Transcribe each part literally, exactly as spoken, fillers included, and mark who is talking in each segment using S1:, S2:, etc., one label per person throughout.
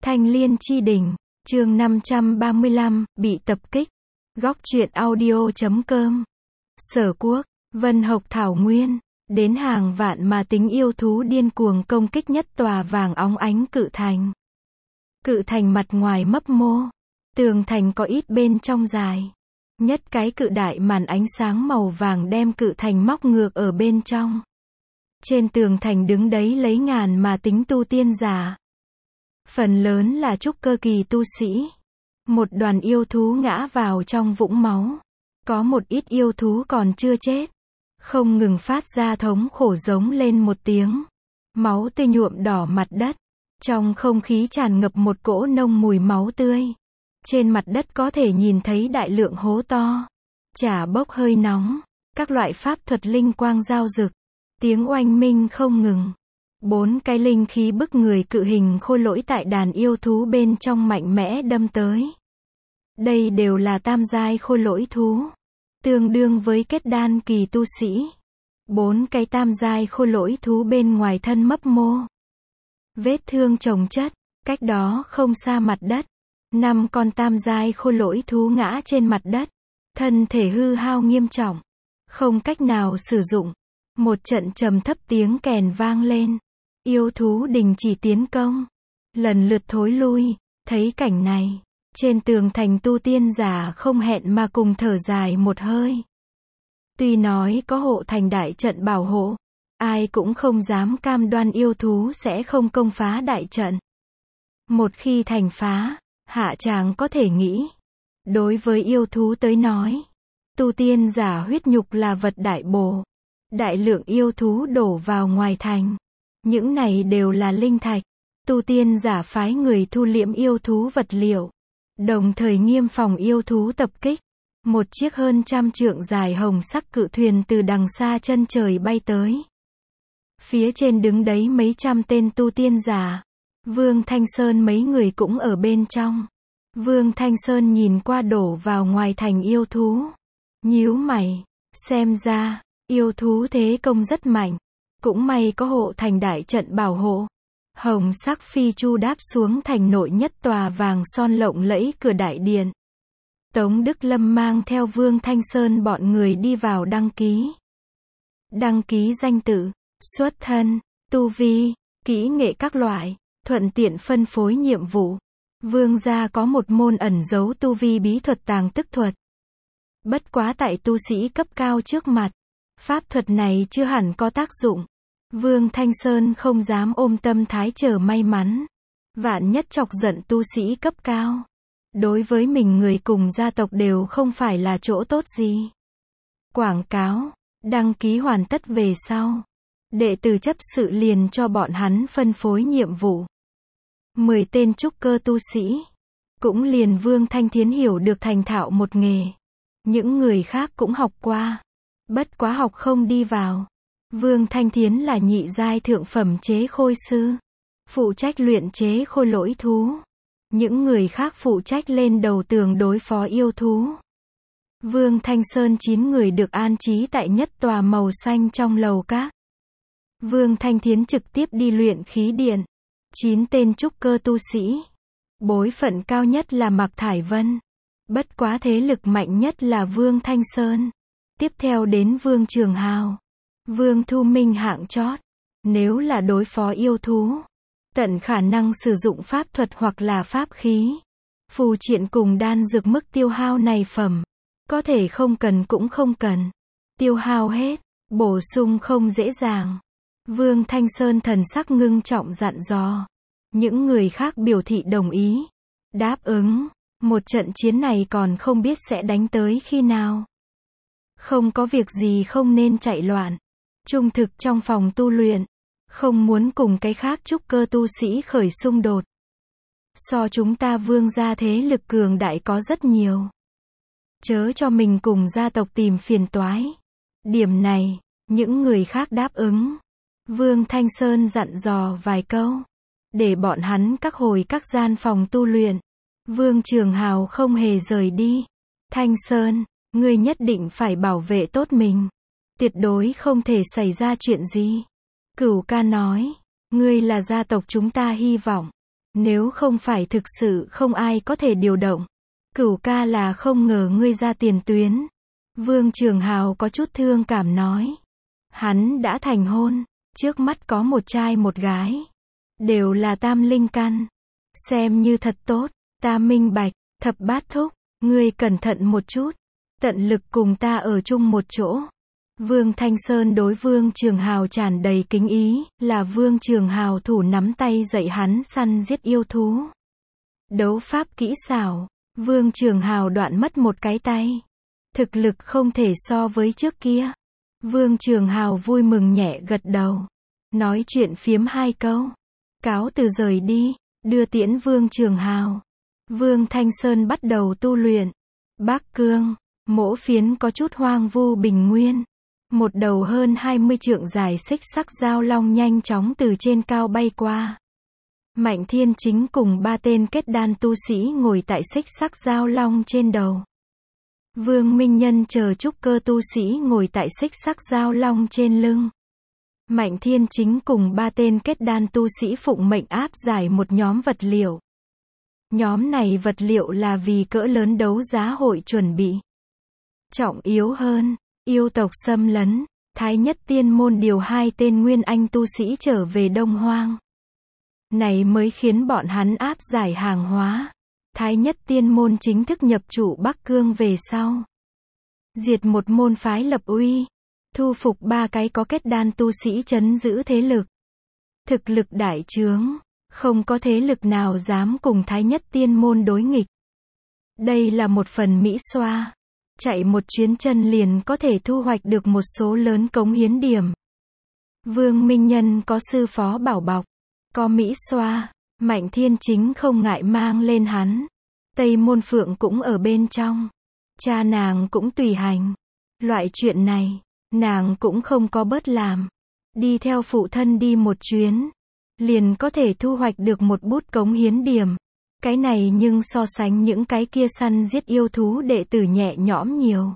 S1: Thanh Liên Chi Đỉnh, chương năm trăm ba mươi lăm, bị tập kích. Góc truyện audio chấm com. Sở Quốc, Vân Hộc Thảo Nguyên, đến hàng vạn mà tính yêu thú điên cuồng công kích nhất tòa vàng óng ánh cự thành. Cự thành mặt ngoài mấp mô, tường thành có ít bên trong dài. Nhất cái cự đại màn ánh sáng màu vàng đem cự thành móc ngược ở bên trong. Trên tường thành đứng đấy lấy ngàn mà tính tu tiên giả. Phần lớn là trúc cơ kỳ tu sĩ. Một đoàn yêu thú ngã vào trong vũng máu. Có một ít yêu thú còn chưa chết. Không ngừng phát ra thống khổ giống lên một tiếng. Máu tươi nhuộm đỏ mặt đất. Trong không khí tràn ngập một cỗ nông mùi máu tươi. Trên mặt đất có thể nhìn thấy đại lượng hố to. Chả bốc hơi nóng. Các loại pháp thuật linh quang giao rực. Tiếng oanh minh không ngừng. Bốn cái linh khí bức người cự hình khôi lỗi tại đàn yêu thú bên trong mạnh mẽ đâm tới. Đây đều là tam giai khôi lỗi thú. Tương đương với kết đan kỳ tu sĩ. Bốn cái tam giai khôi lỗi thú bên ngoài thân mấp mô. Vết thương chồng chất, cách đó không xa mặt đất. Năm con tam giai khôi lỗi thú ngã trên mặt đất. Thân thể hư hao nghiêm trọng. Không cách nào sử dụng. Một trận trầm thấp tiếng kèn vang lên. Yêu thú đình chỉ tiến công. Lần lượt thối lui. Thấy cảnh này. Trên tường thành tu tiên giả không hẹn mà cùng thở dài một hơi. Tuy nói có hộ thành đại trận bảo hộ. Ai cũng không dám cam đoan yêu thú sẽ không công phá đại trận. Một khi thành phá, hạ tràng có thể nghĩ. Đối với yêu thú tới nói. Tu tiên giả huyết nhục là vật đại bổ. Đại lượng yêu thú đổ vào ngoài thành. Những này đều là linh thạch. Tu tiên giả phái người thu liễm yêu thú vật liệu. Đồng thời nghiêm phòng yêu thú tập kích. Một chiếc hơn trăm trượng dài hồng sắc cự thuyền từ đằng xa chân trời bay tới. Phía trên đứng đấy mấy trăm tên tu tiên giả. Vương Thanh Sơn mấy người cũng ở bên trong. Vương Thanh Sơn nhìn qua đổ vào ngoài thành yêu thú. Nhíu mày. Xem ra, yêu thú thế công rất mạnh. Cũng may có hộ thành đại trận bảo hộ. Hồng sắc phi chu đáp xuống thành nội nhất tòa vàng son lộng lẫy cửa đại điện. Tống Đức Lâm mang theo Vương Thanh Sơn bọn người đi vào đăng ký. Đăng ký danh tự, xuất thân, tu vi, kỹ nghệ các loại, thuận tiện phân phối nhiệm vụ. Vương gia có một môn ẩn giấu tu vi bí thuật tàng tức thuật. Bất quá tại tu sĩ cấp cao trước mặt, pháp thuật này chưa hẳn có tác dụng. Vương Thanh Sơn không dám ôm tâm thái chờ may mắn. Vạn nhất chọc giận tu sĩ cấp cao. Đối với mình người cùng gia tộc đều không phải là chỗ tốt gì. Quảng cáo, đăng ký hoàn tất về sau. Đệ tử chấp sự liền cho bọn hắn phân phối nhiệm vụ. Mười tên trúc cơ tu sĩ. Cũng liền Vương Thanh Thiến hiểu được thành thạo một nghề. Những người khác cũng học qua. Bất quá học không đi vào. Vương Thanh Thiến là nhị giai thượng phẩm chế khôi sư. Phụ trách luyện chế khôi lỗi thú. Những người khác phụ trách lên đầu tường đối phó yêu thú. Vương Thanh Sơn chín người được an trí tại nhất tòa màu xanh trong lầu các. Vương Thanh Thiến trực tiếp đi luyện khí điện. Chín tên trúc cơ tu sĩ. Bối phận cao nhất là Mạc Thải Vân. Bất quá thế lực mạnh nhất là Vương Thanh Sơn. Tiếp theo đến Vương Trường Hào. Vương Thu Minh hạng chót. Nếu là đối phó yêu thú, tận khả năng sử dụng pháp thuật hoặc là pháp khí. Phù triện cùng đan dược mức tiêu hao này phẩm. Có thể không cần cũng không cần. Tiêu hao hết, bổ sung không dễ dàng. Vương Thanh Sơn thần sắc ngưng trọng dặn dò. Những người khác biểu thị đồng ý. Đáp ứng, một trận chiến này còn không biết sẽ đánh tới khi nào. Không có việc gì không nên chạy loạn. Trung thực trong phòng tu luyện. Không muốn cùng cái khác trúc cơ tu sĩ khởi xung đột. So chúng ta Vương gia thế lực cường đại có rất nhiều. Chớ cho mình cùng gia tộc tìm phiền toái. Điểm này, những người khác đáp ứng. Vương Thanh Sơn dặn dò vài câu. Để bọn hắn các hồi các gian phòng tu luyện. Vương Trường Hào không hề rời đi. Thanh Sơn, ngươi nhất định phải bảo vệ tốt mình. Tuyệt đối không thể xảy ra chuyện gì. Cửu ca nói, ngươi là gia tộc chúng ta hy vọng. Nếu không phải thực sự không ai có thể điều động. Cửu ca là không ngờ ngươi ra tiền tuyến. Vương Trường Hào có chút thương cảm nói. Hắn đã thành hôn, trước mắt có một trai một gái. Đều là tam linh căn. Xem như thật tốt, ta minh bạch, thập bát thúc, ngươi cẩn thận một chút. Tận lực cùng ta ở chung một chỗ. Vương Thanh Sơn đối Vương Trường Hào tràn đầy kính ý, là Vương Trường Hào thủ nắm tay dạy hắn săn giết yêu thú. Đấu pháp kỹ xảo, Vương Trường Hào đoạn mất một cái tay. Thực lực không thể so với trước kia. Vương Trường Hào vui mừng nhẹ gật đầu. Nói chuyện phiếm hai câu. Cáo từ rời đi, đưa tiễn Vương Trường Hào. Vương Thanh Sơn bắt đầu tu luyện. Bắc Cương, mỗ phiến có chút hoang vu bình nguyên. Một đầu hơn hai mươi trượng dài xích sắc dao long nhanh chóng từ trên cao bay qua. Mạnh Thiên Chính cùng ba tên kết đan tu sĩ ngồi tại xích sắc dao long trên đầu. Vương Minh Nhân chờ trúc cơ tu sĩ ngồi tại xích sắc dao long trên lưng. Mạnh Thiên Chính cùng ba tên kết đan tu sĩ phụng mệnh áp giải một nhóm vật liệu. Nhóm này vật liệu là vì cỡ lớn đấu giá hội chuẩn bị. Trọng yếu hơn, yêu tộc xâm lấn, Thái Nhất Tiên Môn điều hai tên nguyên anh tu sĩ trở về Đông Hoang. Này mới khiến bọn hắn áp giải hàng hóa. Thái Nhất Tiên Môn chính thức nhập chủ Bắc Cương về sau. Diệt một môn phái lập uy. Thu phục ba cái có kết đan tu sĩ trấn giữ thế lực. Thực lực đại trướng. Không có thế lực nào dám cùng Thái Nhất Tiên Môn đối nghịch. Đây là một phần mỹ xoa. Chạy một chuyến chân liền có thể thu hoạch được một số lớn cống hiến điểm. Vương Minh Nhân có sư phó bảo bọc. Có mỹ xoa. Mạnh Thiên Chính không ngại mang lên hắn. Tây Môn Phượng cũng ở bên trong. Cha nàng cũng tùy hành. Loại chuyện này, nàng cũng không có bớt làm. Đi theo phụ thân đi một chuyến. Liền có thể thu hoạch được một bút cống hiến điểm. Cái này nhưng so sánh những cái kia săn giết yêu thú đệ tử nhẹ nhõm nhiều.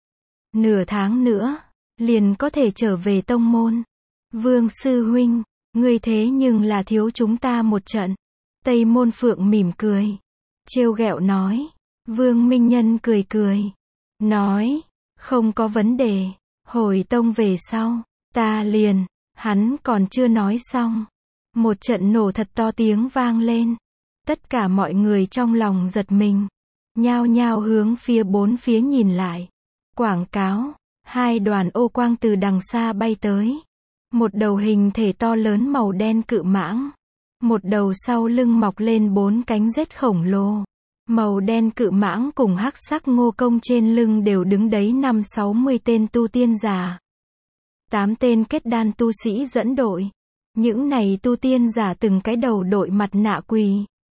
S1: Nửa tháng nữa, liền có thể trở về tông môn. Vương sư huynh, ngươi thế nhưng là thiếu chúng ta một trận. Tây Môn Phượng mỉm cười. Trêu ghẹo nói. Vương Minh Nhân cười cười. Nói, không có vấn đề. Hồi tông về sau, ta liền. Hắn còn chưa nói xong. Một trận nổ thật to tiếng vang lên. Tất cả mọi người trong lòng giật mình. Nhao nhao hướng phía bốn phía nhìn lại. Quảng cáo. Hai đoàn ô quang từ đằng xa bay tới. Một đầu hình thể to lớn màu đen cự mãng. Một đầu sau lưng mọc lên bốn cánh rết khổng lồ. Màu đen cự mãng cùng hắc sắc ngô công trên lưng đều đứng đấy năm sáu mươi tên tu tiên giả. Tám tên kết đan tu sĩ dẫn đội. Những này tu tiên giả từng cái đầu đội mặt nạ quỳ.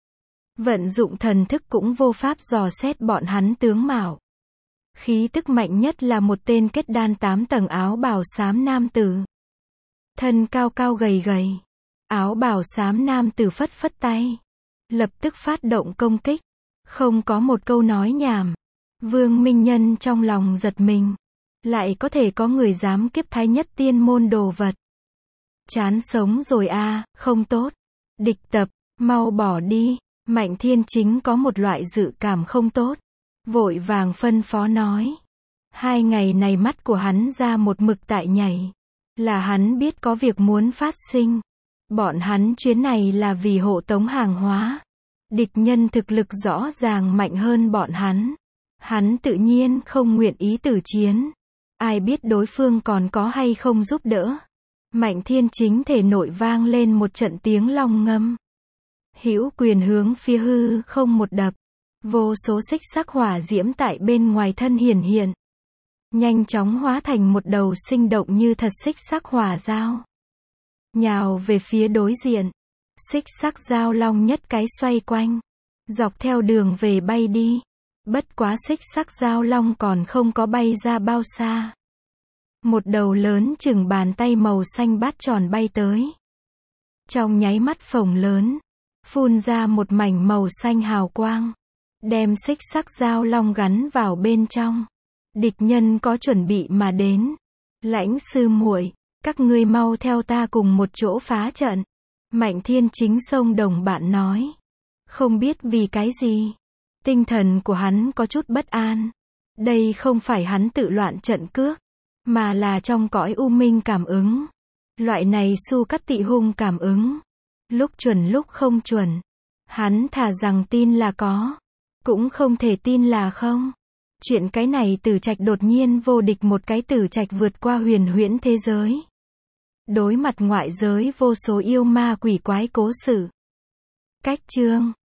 S1: Vận dụng thần thức cũng vô pháp dò xét bọn hắn tướng mạo. Khí tức mạnh nhất là một tên kết đan tám tầng áo bào xám nam tử. Thân cao cao gầy gầy. Áo bào xám nam tử phất phất tay. Lập tức phát động công kích. Không có một câu nói nhảm. Vương Minh Nhân trong lòng giật mình. Lại có thể có người dám kiếp Thái Nhất Tiên Môn đồ vật. Chán sống rồi a, à, không tốt. Địch tập, mau bỏ đi. Mạnh Thiên Chính có một loại dự cảm không tốt. Vội vàng phân phó nói. Hai ngày này mắt của hắn ra một mực tại nhảy. Là hắn biết có việc muốn phát sinh. Bọn hắn chuyến này là vì hộ tống hàng hóa. Địch nhân thực lực rõ ràng mạnh hơn bọn hắn. Hắn tự nhiên không nguyện ý tử chiến. Ai biết đối phương còn có hay không giúp đỡ. Mạnh Thiên Chính thể nội vang lên một trận tiếng long ngâm. Hữu quyền hướng phía hư không một đập. Vô số xích sắc hỏa diễm tại bên ngoài thân hiển hiện. Nhanh chóng hóa thành một đầu sinh động như thật xích sắc hỏa dao. Nhào về phía đối diện. Xích sắc dao long nhất cái xoay quanh. Dọc theo đường về bay đi. Bất quá xích sắc dao long còn không có bay ra bao xa. Một đầu lớn chừng bàn tay màu xanh bát tròn bay tới. Trong nháy mắt phồng lớn. Phun ra một mảnh màu xanh hào quang. Đem xích sắc dao long gắn vào bên trong. Địch nhân có chuẩn bị mà đến. Lãnh sư muội, các ngươi mau theo ta cùng một chỗ phá trận. Mạnh Thiên Chính xông đồng bạn nói. Không biết vì cái gì. Tinh thần của hắn có chút bất an. Đây không phải hắn tự loạn trận cước, mà là trong cõi u minh cảm ứng. Loại này su cắt tị hung cảm ứng. Lúc chuẩn lúc không chuẩn. Hắn thà rằng tin là có, cũng không thể tin là không. Chuyện cái này Tử Trạch đột nhiên vô địch một cái Tử Trạch vượt qua huyền huyễn thế giới. Đối mặt ngoại giới vô số yêu ma quỷ quái cố sự. Cách chương